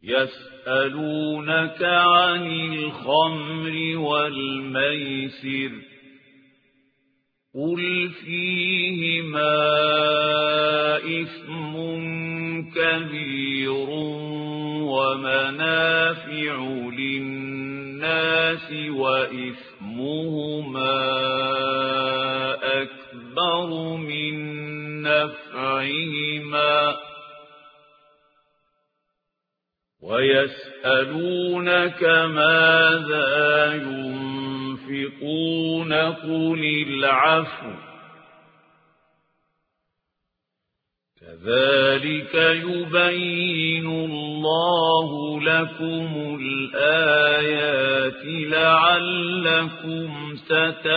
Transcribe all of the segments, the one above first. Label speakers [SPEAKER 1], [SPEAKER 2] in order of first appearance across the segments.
[SPEAKER 1] يسألونك عن الخمر والميسر قل فيهما إثم كبير ومنافع للناس وإثمهما أكبر من نفعهما ويسألونك ماذا ينفقون قل العفو كذلك يبين الله لكم الآيات لعلكم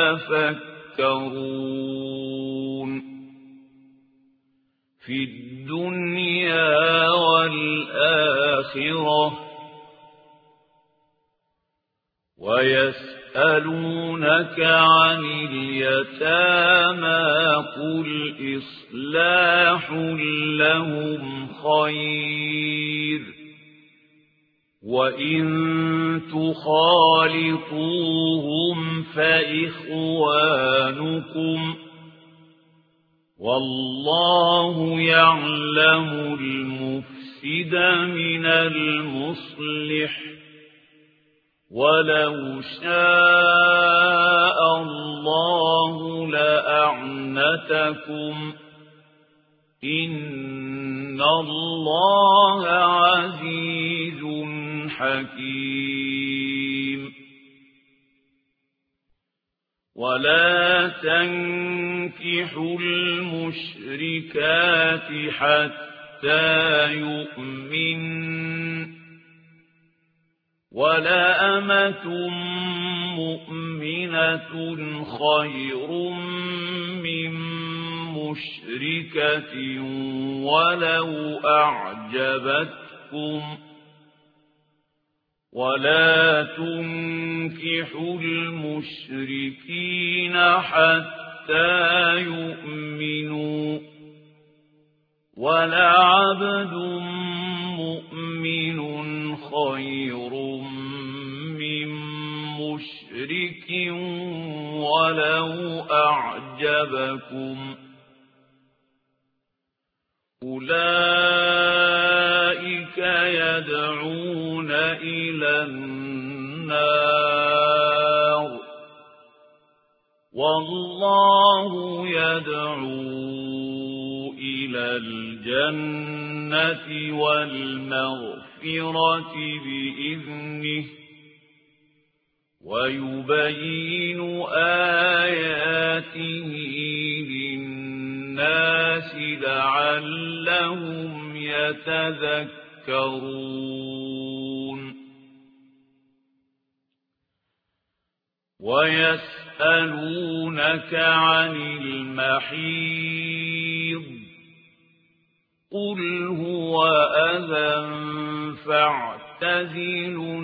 [SPEAKER 1] تتفكرون في الدنيا والآخرة ويسألونك عن اليتامى قل إصلاح لهم خير وإن تخالطوهم فإخوانكم والله يعلم المفسد من المصلح ولو شاء الله لأعنتكم إن الله عزيز حكيم ولا تنكحوا المشركات حتى يؤمنن ولا أمة مؤمنة خير من مشركة ولو أعجبتكم ولا تنكحوا المشركين حتى يؤمنوا ولعبد مؤمن خير من مشرك ولو أعجبكم أولئك يدعون إلى النار والله يدعو إلى الجنة والمغفرة بإذنه ويبين آياته للناس لعلهم يتذكرون ويسألونك عن المحيض قل هو أذى فاعتزلوا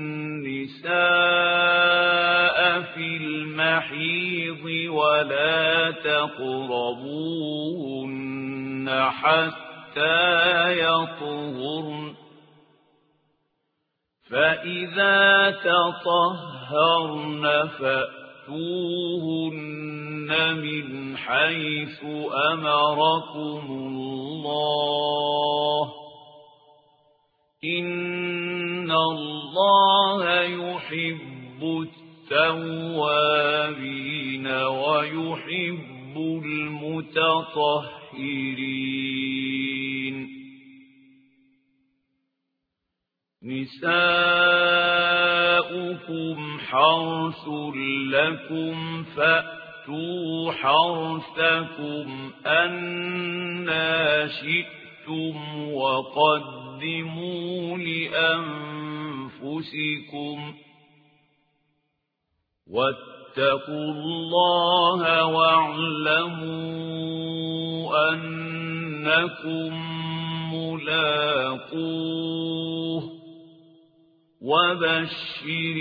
[SPEAKER 1] النساء في المحيض ولا تقربوهن حتى يطهرن فإذا تطهرن فأتوهن من حيث أمركم الله إن الله يحب التوابين ويحب المتطهرين نساؤكم حرث لكم فأتوا حرثكم أنى شئتم وقدموا لأنفسكم واتقوا الله واعلموا أنكم ملاقوه وبشر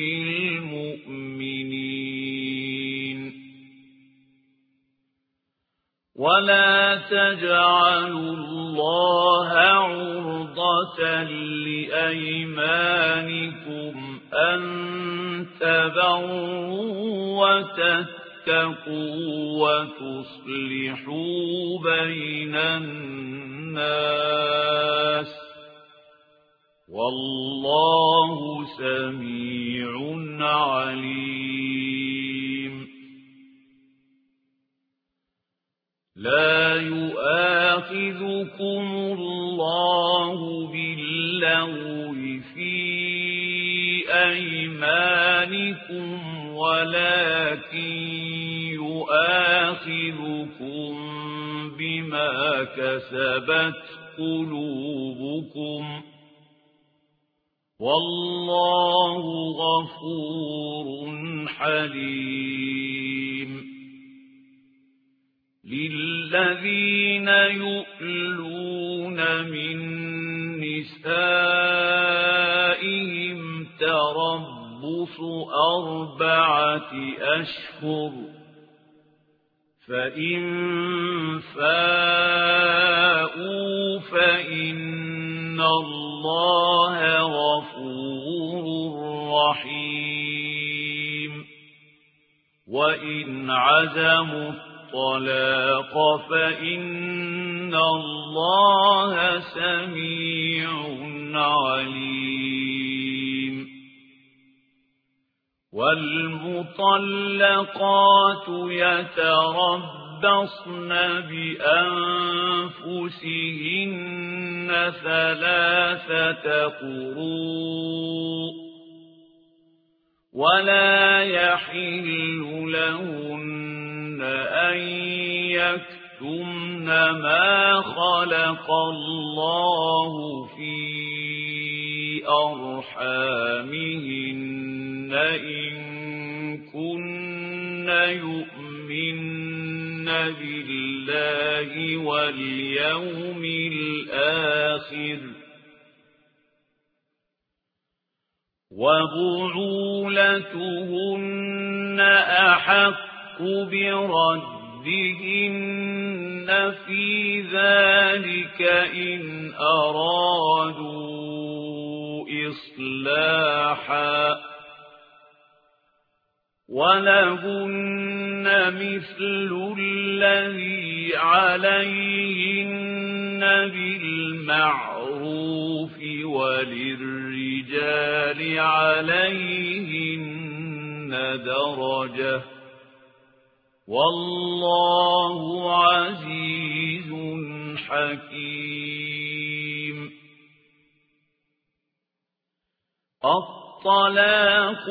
[SPEAKER 1] المؤمنين ولا تجعلوا الله عرضة لأيمانكم أن تبروا وتتقوا وتصلحوا بين الناس والله سميع عليم. لا يؤاخذكم الله باللغو في أيمانكم ولكن يؤاخذكم بما كسبت قلوبكم والله غفور حليم. للذين يؤلون من نسائهم تربص 4 أشهر فإن فاءوا فإن الله غفور رحيم. وإن عزموا الطلاق فإن الله سميع عليم. والمطلقات يتربصن بأنفسهن 3 قروء ولا يحل لهن أن يكتمن ما خلق الله في أرحامهن إن كن يؤمن بالله واليوم الآخر وبعولتهن أحق بردهن في ذلك إن أرادوا إصلاحا ولهن مثل الذي عليهن بالمعروف وللرجال عليهن درجة والله عزيز حكيم. الطلاق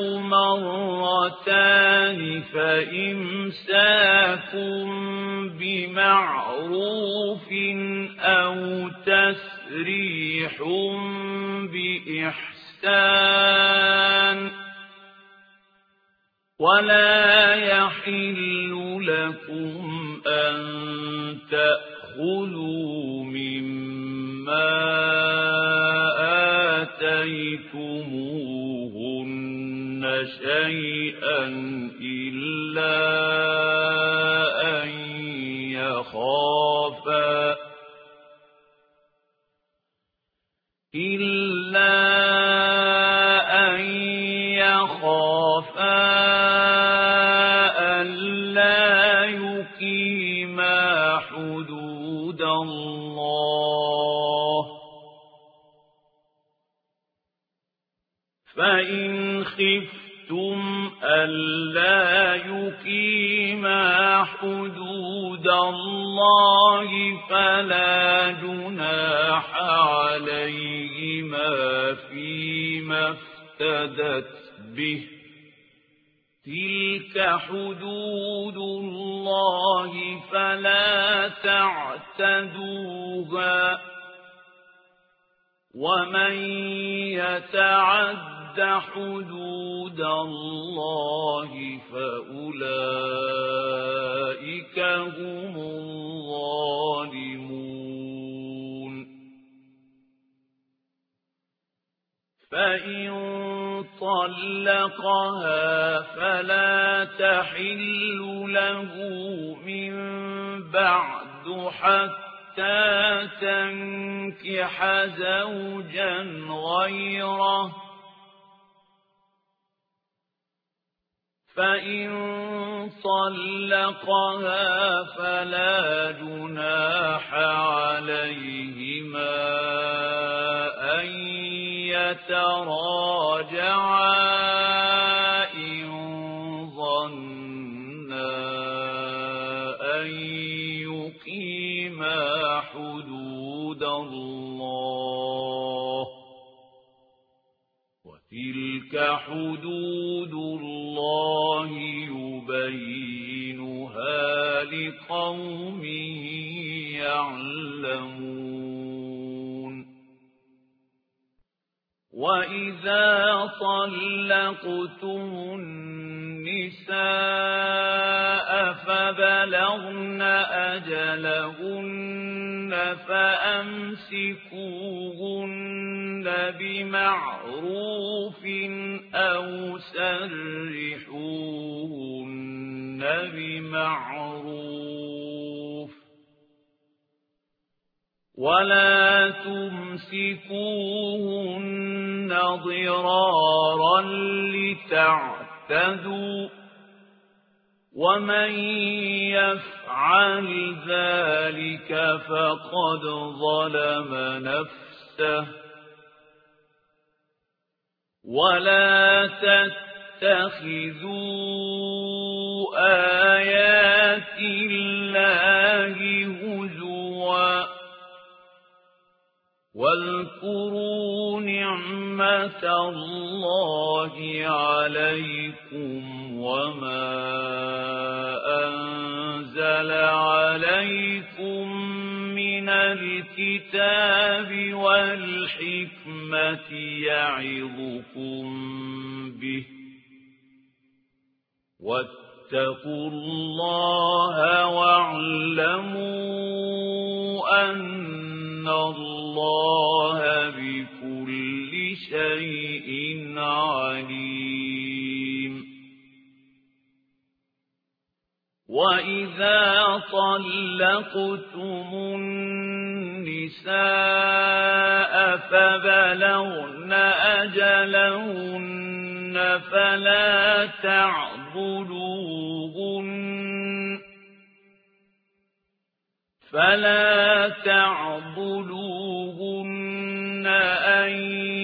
[SPEAKER 1] 2 فإمساك بمعروف أو تسريح بإحسان ولا يحل لكم أن تأخذوا مما آتيتموهن شيئا إلا أن يخافا ألا يقيما حدود الله فإن خفتم ألا يقيما حدود الله فلا جناح عليهما فيما افتدت به تلك حدود الله فلا تعتدوها ومن يتعد حدود الله فأولئك هم الظالمون. فإن طلقها فلا تحل له من بعد حتى حتى تنكح زوجا غيره، فإن طلقها فلا جناح عليهما أن يتراجعا إن ظنا أن يقيما حدود الله، وتلك حدود الله يبينها لقوم يعلمون. وإذا طلقتم النساء فبلغن أجلهن فأمسكوهن بمعروف أو سرحوهن بمعروف، ولا تمسكوهن ضرارا لتعتدوا، ومن يفعل ذلك فقد ظلم نفسه. ولا تتخذوا آيات الله هزوا، واذكروا نعمة الله عليكم وما أنزل عليكم من الكتاب والحكمة يعظكم به، واتقوا الله واعلموا أن الله بكل شيء عليم. وإذا طلقتم النساء فبلغن أجلهن فلا تعضلوهن أن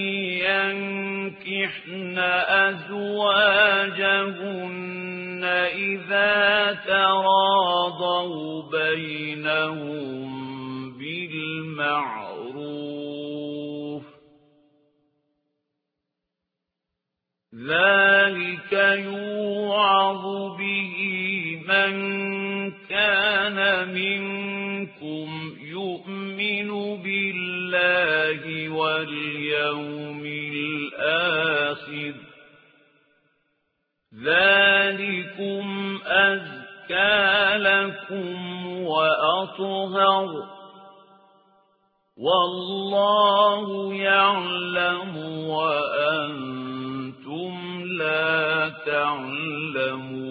[SPEAKER 1] ينكحن أزواجهن إذا تراضوا بينهم بالمعروف، ذلك يوعظ به من كان منكم يؤمن بالله واليوم الآخر، ذلكم أزكى لكم وأطهر، والله يعلم وأنتم لا تعلمون.